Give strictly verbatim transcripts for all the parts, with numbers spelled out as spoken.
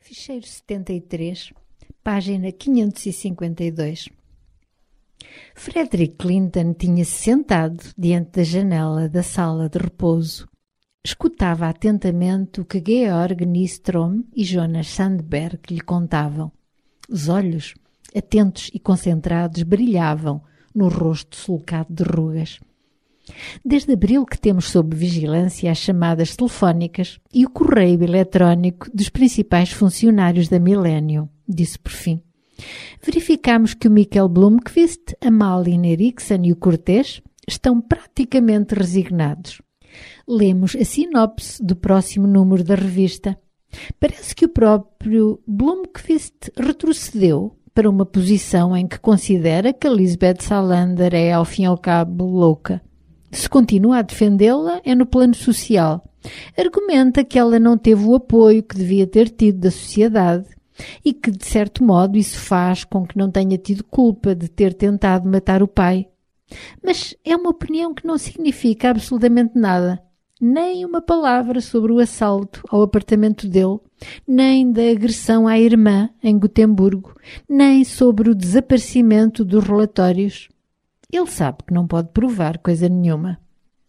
Ficheiro setenta e três, página quinhentos e cinquenta e dois. Frederick Clinton tinha-se sentado diante da janela da sala de repouso. Escutava atentamente o que Georg Nystrom e Jonas Sandberg lhe contavam. Os olhos, atentos e concentrados, brilhavam no rosto sulcado de rugas. Desde abril que temos sob vigilância as chamadas telefónicas e o correio eletrónico dos principais funcionários da Millennium, disse por fim. Verificamos que o Michael Blomqvist, a Malin Eriksson e o Cortês estão praticamente resignados. Lemos a sinopse do próximo número da revista. Parece que o próprio Blomqvist retrocedeu para uma posição em que considera que a Lisbeth Salander é, ao fim e ao cabo, louca. Se continua a defendê-la, é no plano social. Argumenta que ela não teve o apoio que devia ter tido da sociedade e que, de certo modo, isso faz com que não tenha tido culpa de ter tentado matar o pai. Mas é uma opinião que não significa absolutamente nada. Nem uma palavra sobre o assalto ao apartamento dele, nem da agressão à irmã em Gotemburgo, nem sobre o desaparecimento dos relatórios. Ele sabe que não pode provar coisa nenhuma.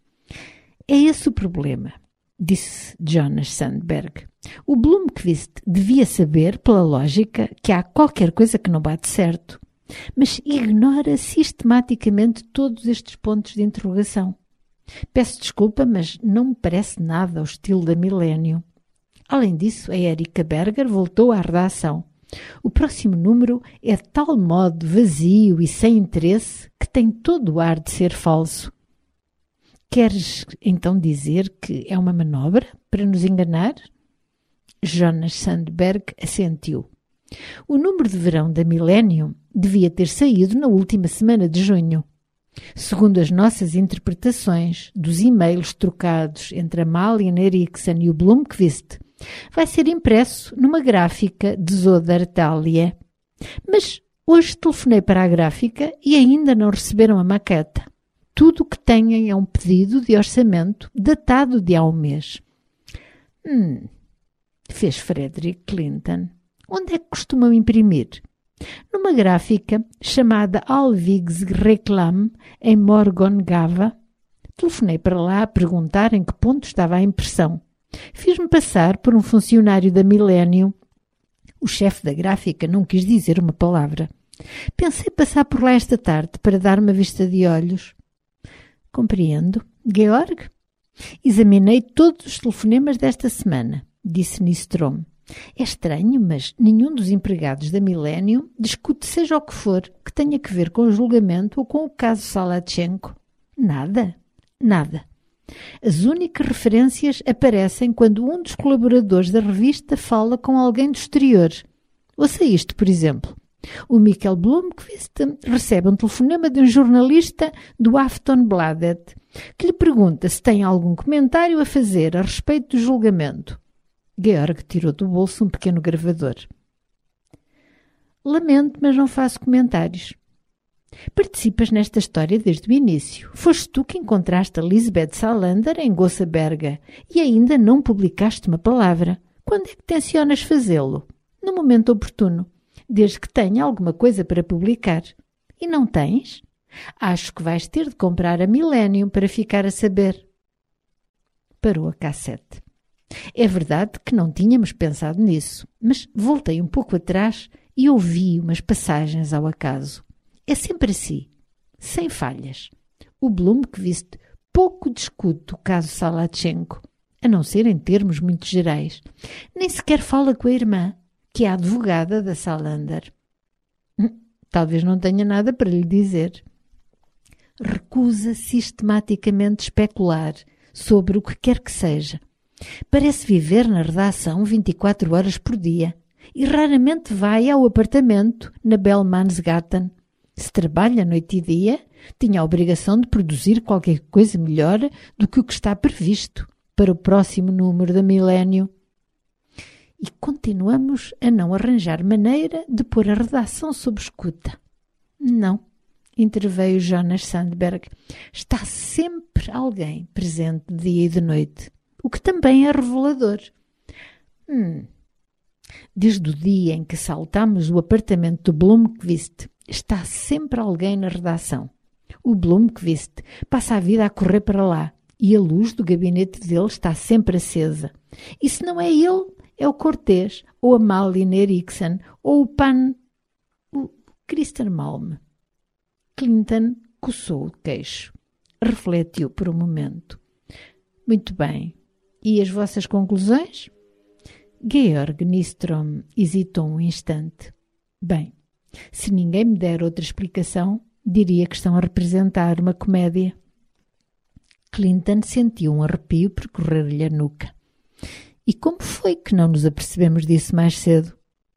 É esse o problema, disse Jonas Sandberg. O Blomqvist devia saber, pela lógica, que há qualquer coisa que não bate certo, mas ignora sistematicamente todos estes pontos de interrogação. Peço desculpa, mas não me parece nada ao estilo da Millennium. Além disso, a Erika Berger voltou à redação. O próximo número é de tal modo vazio e sem interesse que tem todo o ar de ser falso. Queres então dizer que é uma manobra para nos enganar? Jonas Sandberg assentiu. O número de verão da Millennium devia ter saído na última semana de junho. Segundo as nossas interpretações dos e-mails trocados entre a Malin Eriksson e o Blomqvist, vai ser impresso numa gráfica de Södertalje. Mas hoje telefonei para a gráfica e ainda não receberam a maqueta. Tudo o que têm é um pedido de orçamento datado de há um mês. Hum, fez Frederick Clinton. Onde é que costumam imprimir? Numa gráfica chamada Alvigs Reklam, em Morgongava. Telefonei para lá a perguntar em que ponto estava a impressão. Fiz-me passar por um funcionário da Millennium. O chefe da gráfica não quis dizer uma palavra. Pensei passar por lá esta tarde para dar uma vista de olhos. Compreendo. Georg? Examinei todos os telefonemas desta semana, disse Nystrom. É estranho, mas nenhum dos empregados da Millennium discute seja o que for que tenha que ver com o julgamento ou com o caso Salatchenko. Nada. Nada. As únicas referências aparecem quando um dos colaboradores da revista fala com alguém do exterior. Ouça isto, por exemplo. O Michael Blomqvist recebe um telefonema de um jornalista do Aftonbladet que lhe pergunta se tem algum comentário a fazer a respeito do julgamento. Georg tirou do bolso um pequeno gravador. Lamento, mas não faço comentários. Participas nesta história desde o início. Foste tu que encontraste a Lisbeth Salander em Gossaberga e ainda não publicaste uma palavra. Quando é que tencionas fazê-lo? No momento oportuno, desde que tenha alguma coisa para publicar. E não tens? Acho que vais ter de comprar a Millennium para ficar a saber. Parou a cassete. É verdade que não tínhamos pensado nisso, mas voltei um pouco atrás e ouvi umas passagens ao acaso. É sempre assim, sem falhas. O Blomqvist pouco discute o caso Salatchenko, a não ser em termos muito gerais. Nem sequer fala com a irmã, que é a advogada da Salander. Hum, talvez não tenha nada para lhe dizer. Recusa sistematicamente especular sobre o que quer que seja. Parece viver na redação vinte e quatro horas por dia e raramente vai ao apartamento na Bellmansgatan. Se trabalha noite e dia, tinha a obrigação de produzir qualquer coisa melhor do que o que está previsto para o próximo número da Millennium. E continuamos a não arranjar maneira de pôr a redação sob escuta. Não, interveio Jonas Sandberg. Está sempre alguém presente de dia e de noite, o que também é revelador. Hum, Desde o dia em que saltámos o apartamento do Blomqvist, está sempre alguém na redação. O Blomqvist passa a vida a correr para lá e a luz do gabinete dele está sempre acesa. E se não é ele, é o Cortês, ou a Malin Eriksson, ou o Pan... o Christer Malm. Clinton coçou o queixo. Refletiu por um momento. Muito bem. E as vossas conclusões? Georg Nystrom hesitou um instante. Bem, se ninguém me der outra explicação, diria que estão a representar uma comédia. Clinton sentiu um arrepio percorrer-lhe a nuca. E como foi que não nos apercebemos disso mais cedo?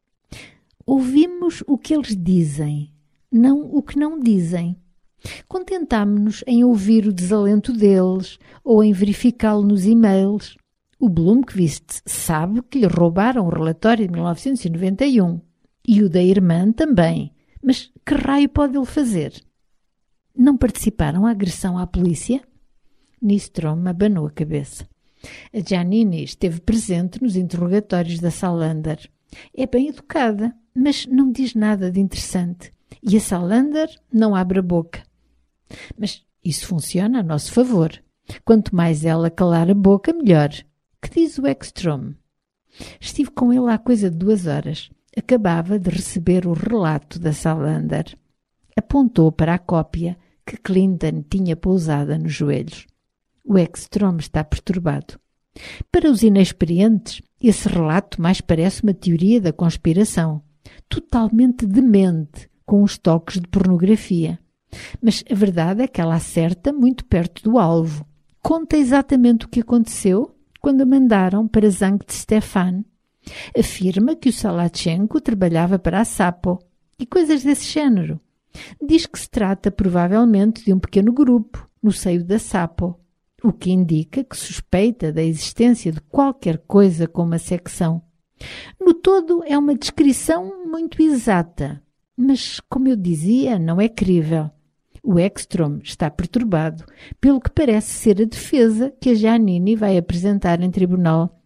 Ouvimos o que eles dizem, não o que não dizem. Contentámo-nos em ouvir o desalento deles ou em verificá-lo nos e-mails. O Blomqvist sabe que lhe roubaram o relatório de mil novecentos e noventa e um e o da irmã também. Mas que raio pode ele fazer? Não participaram à agressão à polícia? Nystrom abanou a cabeça. A Janine esteve presente nos interrogatórios da Salander. É bem educada, mas não diz nada de interessante. E a Salander não abre a boca. Mas isso funciona a nosso favor. Quanto mais ela calar a boca, melhor. Que diz o Ekstrom? Estive com ele há coisa de duas horas. Acabava de receber o relato da Salander. Apontou para a cópia que Clinton tinha pousada nos joelhos. O Ekstrom está perturbado. Para os inexperientes, esse relato mais parece uma teoria da conspiração. Totalmente demente, com os toques de pornografia. Mas a verdade é que ela acerta muito perto do alvo. Conta exatamente o que aconteceu quando a mandaram para Sankt Stefan. Afirma que o Salachenko trabalhava para a Sapo e coisas desse género. Diz que se trata provavelmente de um pequeno grupo no seio da Sapo, o que indica que suspeita da existência de qualquer coisa como uma secção. No todo é uma descrição muito exata, mas, como eu dizia, não é crível. O Ekstrom está perturbado pelo que parece ser a defesa que a Janine vai apresentar em tribunal.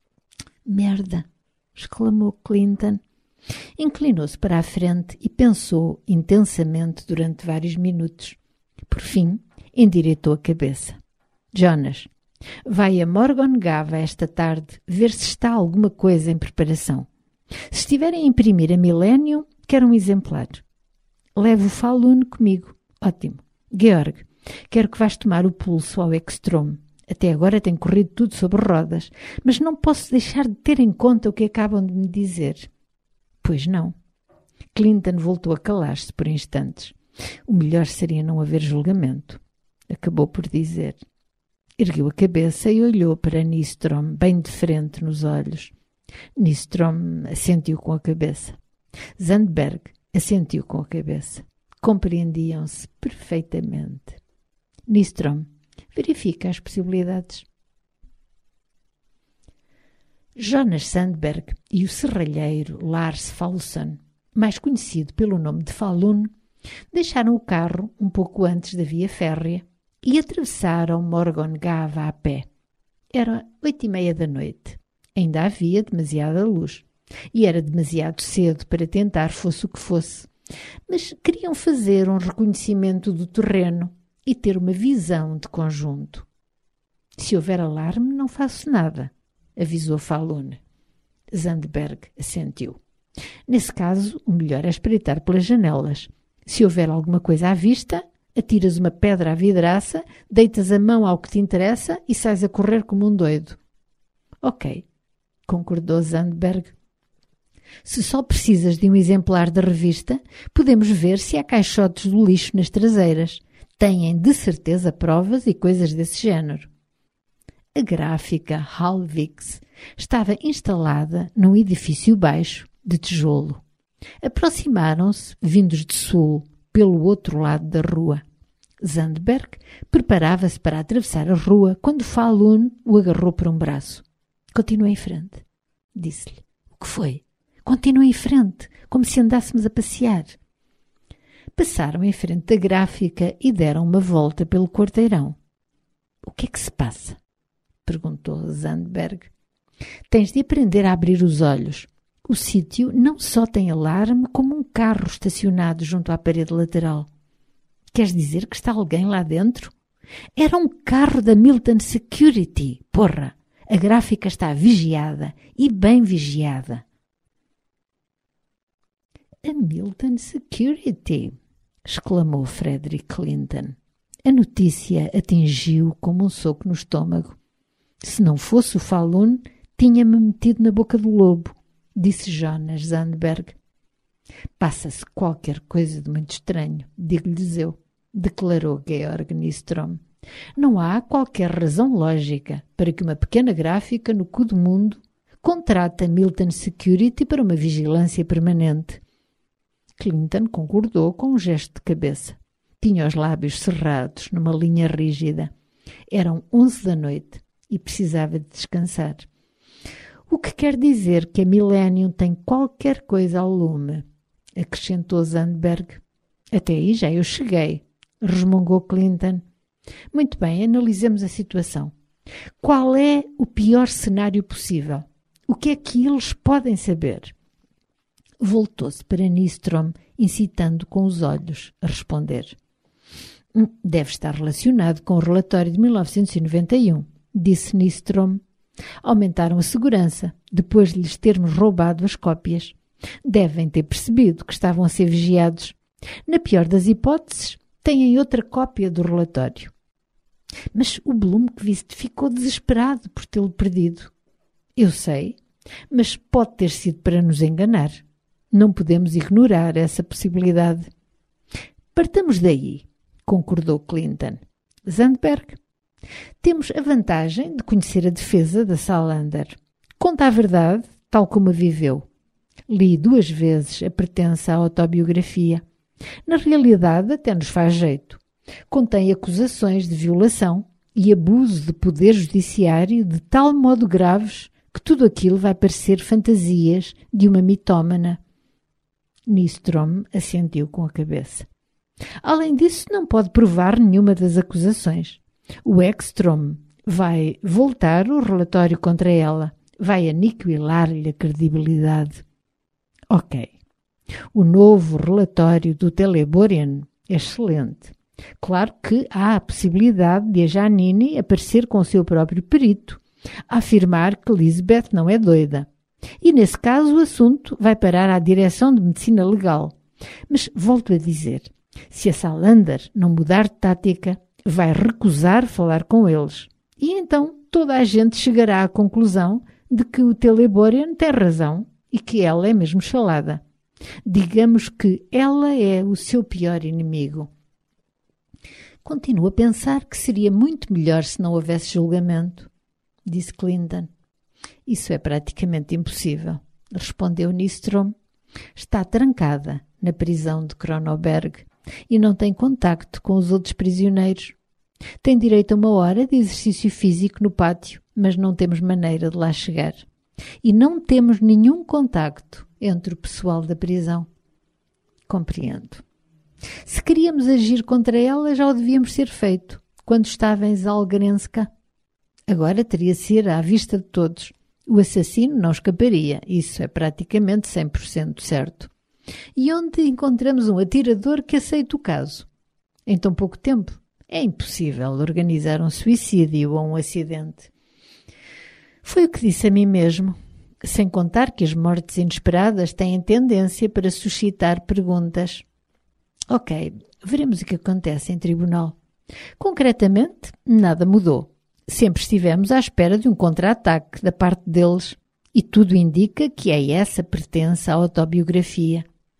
Merda! Exclamou Clinton. Inclinou-se para a frente e pensou intensamente durante vários minutos. Por fim, endireitou a cabeça. Jonas, vai a Morgongava esta tarde ver se está alguma coisa em preparação. Se estiverem a imprimir a Millennium, quero um exemplar. Levo o Falun comigo. Ótimo. Georg, quero que vás tomar o pulso ao Ekstrom. Até agora tem corrido tudo sobre rodas, mas não posso deixar de ter em conta o que acabam de me dizer. Pois não. Clinton voltou a calar-se por instantes. O melhor seria não haver julgamento. Acabou por dizer. Ergueu a cabeça e olhou para Nystrom, bem de frente nos olhos. Nystrom assentiu com a cabeça. Zandberg assentiu com a cabeça. Compreendiam-se perfeitamente. Nystrom, verifica as possibilidades. Jonas Sandberg e o serralheiro Lars Falson, mais conhecido pelo nome de Falun, deixaram o carro um pouco antes da via férrea e atravessaram Morgongava a pé. Era oito e meia da noite. Ainda havia demasiada luz e era demasiado cedo para tentar fosse o que fosse. Mas queriam fazer um reconhecimento do terreno e ter uma visão de conjunto. Se houver alarme, não faço nada, avisou Falun. Zandberg assentiu. Nesse caso, o melhor é espreitar pelas janelas. Se houver alguma coisa à vista, atiras uma pedra à vidraça, deitas a mão ao que te interessa e sais a correr como um doido. Ok, concordou Zandberg. Se só precisas de um exemplar da revista, podemos ver se há caixotes do lixo nas traseiras. Têm de certeza provas e coisas desse género. A gráfica Halvix estava instalada num edifício baixo de tijolo. Aproximaram-se, vindos de sul, pelo outro lado da rua. Zandberg preparava-se para atravessar a rua quando Falun o agarrou por um braço. Continua em frente, disse-lhe. O que foi? Continua em frente, como se andássemos a passear. Passaram em frente da gráfica e deram uma volta pelo quarteirão. O que é que se passa? Perguntou Zandberg. Tens de aprender a abrir os olhos. O sítio não só tem alarme, como um carro estacionado junto à parede lateral. Queres dizer que está alguém lá dentro? Era um carro da Milton Security, porra! A gráfica está vigiada, e bem vigiada. A Milton Security, exclamou Frederick Clinton. A notícia atingiu como um soco no estômago. Se não fosse o Falun, tinha-me metido na boca do lobo, disse Jonas Zandberg. Passa-se qualquer coisa de muito estranho, digo-lhes eu, declarou Georg Nystrom. Não há qualquer razão lógica para que uma pequena gráfica no cu do mundo contrate a Milton Security para uma vigilância permanente. Clinton concordou com um gesto de cabeça. Tinha os lábios cerrados numa linha rígida. Eram onze da noite e precisava de descansar. O que quer dizer que a Millennium tem qualquer coisa ao lume, acrescentou Zandberg. Até aí já eu cheguei, resmungou Clinton. Muito bem, analisemos a situação. Qual é o pior cenário possível? O que é que eles podem saber? Voltou-se para Nystrom, incitando com os olhos a responder. Deve estar relacionado com o relatório de mil novecentos e noventa e um, disse Nystrom. Aumentaram a segurança, depois de lhes termos roubado as cópias. Devem ter percebido que estavam a ser vigiados. Na pior das hipóteses, têm outra cópia do relatório. Mas o Blomqvist ficou desesperado por tê-lo perdido. Eu sei, mas pode ter sido para nos enganar. Não podemos ignorar essa possibilidade. Partamos daí, concordou Clinton. Zandberg, temos a vantagem de conhecer a defesa da Salander. Conta a verdade, tal como a viveu. Li duas vezes a pretensa autobiografia. Na realidade, até nos faz jeito. Contém acusações de violação e abuso de poder judiciário de tal modo graves que tudo aquilo vai parecer fantasias de uma mitómana. Nystrom assentiu com a cabeça. Além disso, não pode provar nenhuma das acusações. O Ekstrom vai voltar o relatório contra ela, vai aniquilar-lhe a credibilidade. Ok. O novo relatório do Teleborian é excelente. Claro que há a possibilidade de a Janine aparecer com o seu próprio perito, a afirmar que Lisbeth não é doida. E, nesse caso, o assunto vai parar à Direção de Medicina Legal. Mas, volto a dizer, se a Salander não mudar de tática, vai recusar falar com eles. E então toda a gente chegará à conclusão de que o Teleborian tem razão e que ela é mesmo chalada. Digamos que ela é o seu pior inimigo. Continuo a pensar que seria muito melhor se não houvesse julgamento, disse Clinton. Isso é praticamente impossível, respondeu Nystrom. Está trancada na prisão de Kronoberg e não tem contacto com os outros prisioneiros. Tem direito a uma hora de exercício físico no pátio, mas não temos maneira de lá chegar. E não temos nenhum contacto entre o pessoal da prisão. Compreendo. Se queríamos agir contra ela, já o devíamos ter feito, quando estava em Zalgrenska. Agora teria de ser à vista de todos. O assassino não escaparia, isso é praticamente cem por cento certo. E onde encontramos um atirador que aceite o caso? Em tão pouco tempo? É impossível organizar um suicídio ou um acidente. Foi o que disse a mim mesmo, sem contar que as mortes inesperadas têm tendência para suscitar perguntas. Ok, veremos o que acontece em tribunal. Concretamente, nada mudou. Sempre estivemos à espera de um contra-ataque da parte deles e tudo indica que é essa pertença à autobiografia.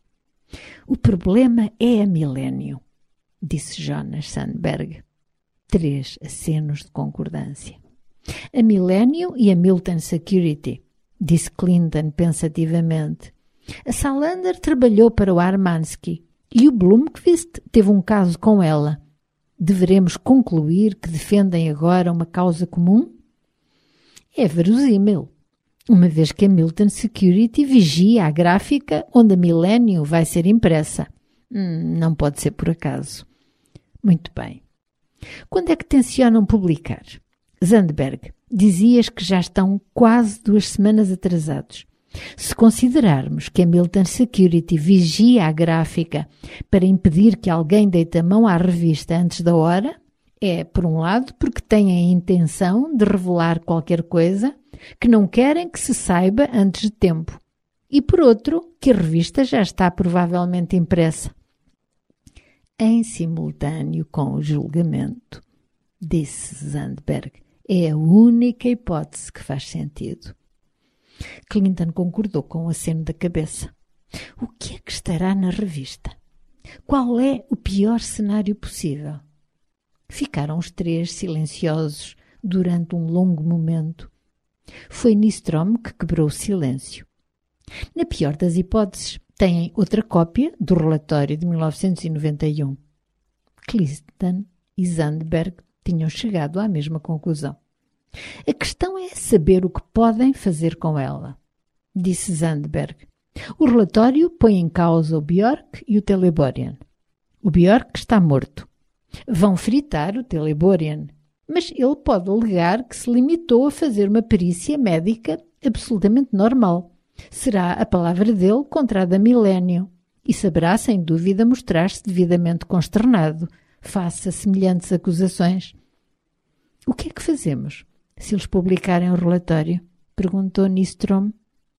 O problema é a Millennium, disse Jonas Zandberg. Três acenos de concordância. A Millennium e a Milton Security, disse Clinton pensativamente. A Salander trabalhou para o Armansky e o Blomqvist teve um caso com ela. Deveremos concluir que defendem agora uma causa comum? É verosímil, uma vez que a Milton Security vigia a gráfica onde a Millennium vai ser impressa. Hum, não pode ser por acaso. Muito bem. Quando é que tencionam publicar? Zandberg, dizias que já estão quase duas semanas atrasados. Se considerarmos que a Milton Security vigia a gráfica para impedir que alguém deite a mão à revista antes da hora, é, por um lado, porque têm a intenção de revelar qualquer coisa que não querem que se saiba antes de tempo, e por outro, que a revista já está provavelmente impressa. Em simultâneo com o julgamento, disse Zandberg, é a única hipótese que faz sentido. Clinton concordou com o aceno da cabeça. O que é que estará na revista? Qual é o pior cenário possível? Ficaram os três silenciosos durante um longo momento. Foi Nystrom que quebrou o silêncio. Na pior das hipóteses, têm outra cópia do relatório de mil novecentos e noventa e um. Clinton e Zandberg tinham chegado à mesma conclusão. A questão é saber o que podem fazer com ela, disse Zandberg. O relatório põe em causa o Bjork e o Teleborian. O Bjork está morto. Vão fritar o Teleborian, mas ele pode alegar que se limitou a fazer uma perícia médica absolutamente normal. Será a palavra dele contra a da Millennium e saberá, sem dúvida, mostrar-se devidamente consternado face a semelhantes acusações. O que é que fazemos se eles publicarem o relatório? Perguntou Nystrom.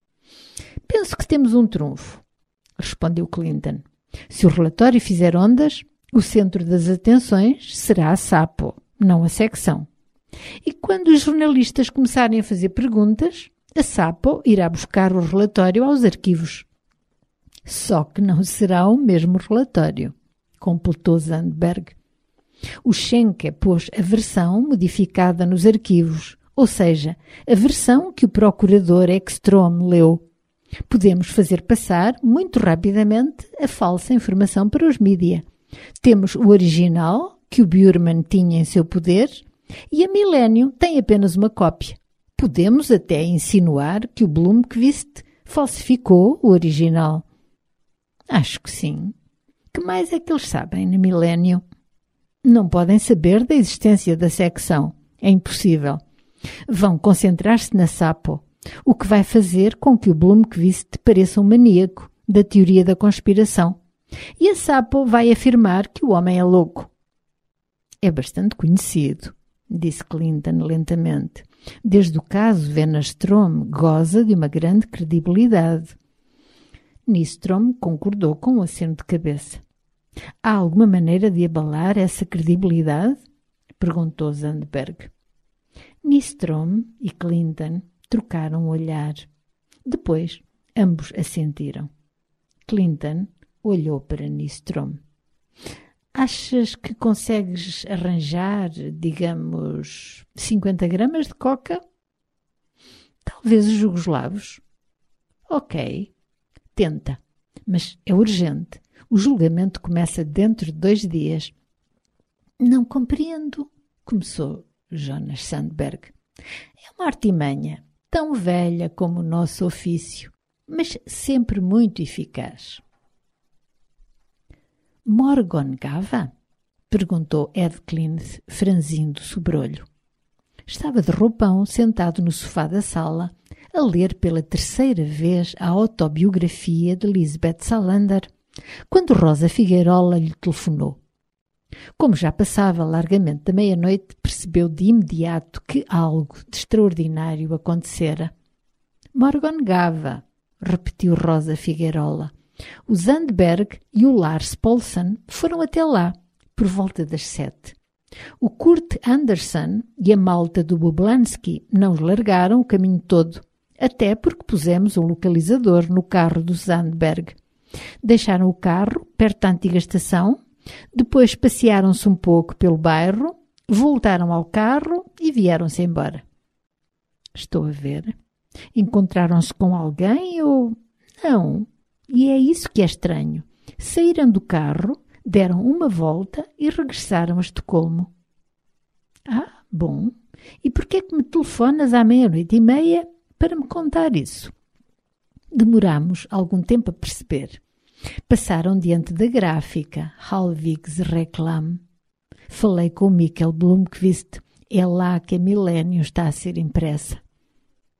Penso que temos um trunfo, respondeu Clinton. Se o relatório fizer ondas, o centro das atenções será a Sapo, não a secção. E quando os jornalistas começarem a fazer perguntas, a Sapo irá buscar o relatório aos arquivos. Só que não será o mesmo relatório, completou Zandberg. O Schenker pôs a versão modificada nos arquivos, ou seja, a versão que o procurador Ekstrom leu. Podemos fazer passar muito rapidamente a falsa informação para os mídia. Temos o original, que o Burman tinha em seu poder, e a Millennium tem apenas uma cópia. Podemos até insinuar que o Blomqvist falsificou o original. Acho que sim. Que mais é que eles sabem na Millennium? Não podem saber da existência da secção. É impossível. Vão concentrar-se na Sapo, o que vai fazer com que o Blomqvist pareça um maníaco da teoria da conspiração. E a Sapo vai afirmar que o homem é louco. É bastante conhecido, disse Clinton lentamente. Desde o caso Wennerstrom goza de uma grande credibilidade. Nystrom concordou com um aceno de cabeça. Há alguma maneira de abalar essa credibilidade? Perguntou Zandberg. Nystrom e Clinton trocaram um olhar. Depois, ambos assentiram. Clinton olhou para Nystrom. Achas que consegues arranjar, digamos, cinquenta gramas de coca? Talvez os jugoslavos. Ok, tenta, mas é urgente. O julgamento começa dentro de dois dias. Não compreendo, começou Jonas Zandberg. É uma artimanha, tão velha como o nosso ofício, mas sempre muito eficaz. Morgongava? Perguntou Ed Klint, franzindo o sobrolho. Estava de roupão, sentado no sofá da sala, a ler pela terceira vez a autobiografia de Lisbeth Salander, quando Rosa Figueirola lhe telefonou. Como já passava largamente da meia-noite, percebeu de imediato que algo de extraordinário acontecera. Morgongava, repetiu Rosa Figueirola. O Zandberg e o Lars Poulsen foram até lá, por volta das sete. O Kurt Andersen e a malta do Boblansky não os largaram o caminho todo, até porque pusemos um localizador no carro do Zandberg. Deixaram o carro perto da antiga estação, depois passearam-se um pouco pelo bairro, voltaram ao carro e vieram-se embora. Estou a ver. Encontraram-se com alguém ou... Não. E é isso que é estranho. Saíram do carro, deram uma volta e regressaram a Estocolmo. Ah, bom. E por que é que me telefonas à meia-noite e meia para me contar isso? Demoramos algum tempo a perceber. Passaram diante da gráfica Halvigs Reklam. Falei com o Mikkel Blomqvist. É lá que a Millennium está a ser impressa.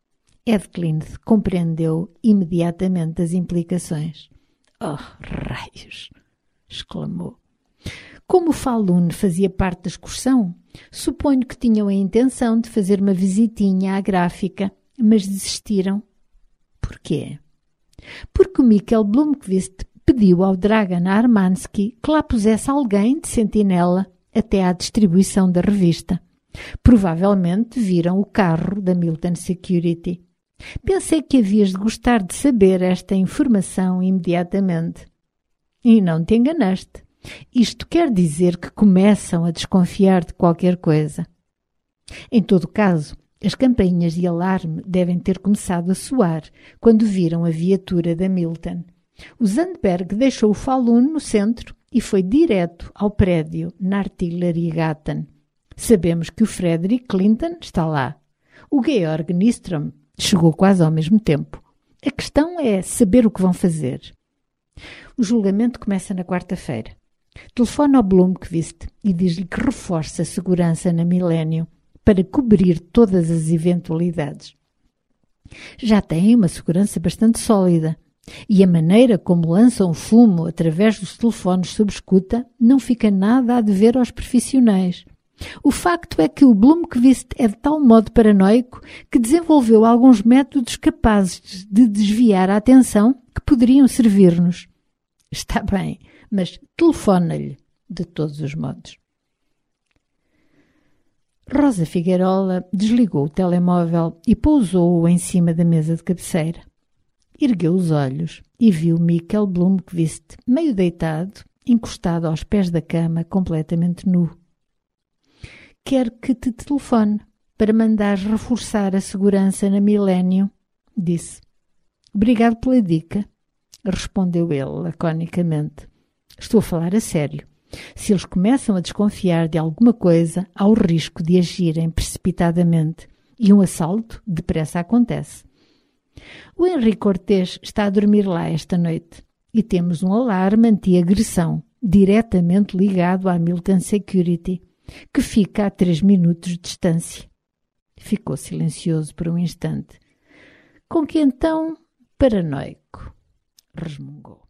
Ed Klint compreendeu imediatamente as implicações. Oh, raios! Exclamou. Como o Falun fazia parte da excursão, suponho que tinham a intenção de fazer uma visitinha à gráfica, mas desistiram. Porquê? Porque o Mikhail Blomkvist pediu ao Dragan Armansky que lá pusesse alguém de sentinela até à distribuição da revista. Provavelmente viram o carro da Milton Security. Pensei que havias de gostar de saber esta informação imediatamente. E não te enganaste. Isto quer dizer que começam a desconfiar de qualquer coisa. Em todo caso, as campainhas de alarme devem ter começado a soar quando viram a viatura da Milton. O Zandberg deixou o Falun no centro e foi direto ao prédio na Artilleriegatan. Sabemos que o Frederick Clinton está lá. O Georg Nystrom chegou quase ao mesmo tempo. A questão é saber o que vão fazer. O julgamento começa na quarta-feira. Telefona ao Blomkvist e diz-lhe que reforça a segurança na Millennium para cobrir todas as eventualidades. Já têm uma segurança bastante sólida e a maneira como lançam fumo através dos telefones sob escuta não fica nada a dever aos profissionais. O facto é que o Blomkvist é de tal modo paranoico que desenvolveu alguns métodos capazes de desviar a atenção que poderiam servir-nos. Está bem, mas telefona-lhe de todos os modos. Rosa Figueirola desligou o telemóvel e pousou-o em cima da mesa de cabeceira. Ergueu os olhos e viu Mikhail Blomkvist meio deitado, encostado aos pés da cama, completamente nu. Quero que te telefone para mandares reforçar a segurança na Millennium, disse. Obrigado pela dica, respondeu ele laconicamente. Estou a falar a sério. Se eles começam a desconfiar de alguma coisa, há o risco de agirem precipitadamente e um assalto depressa acontece. O Henrique Cortés está a dormir lá esta noite e temos um alarme anti-agressão diretamente ligado à Milton Security, que fica a três minutos de distância. Ficou silencioso por um instante. Com que então, paranoico, resmungou.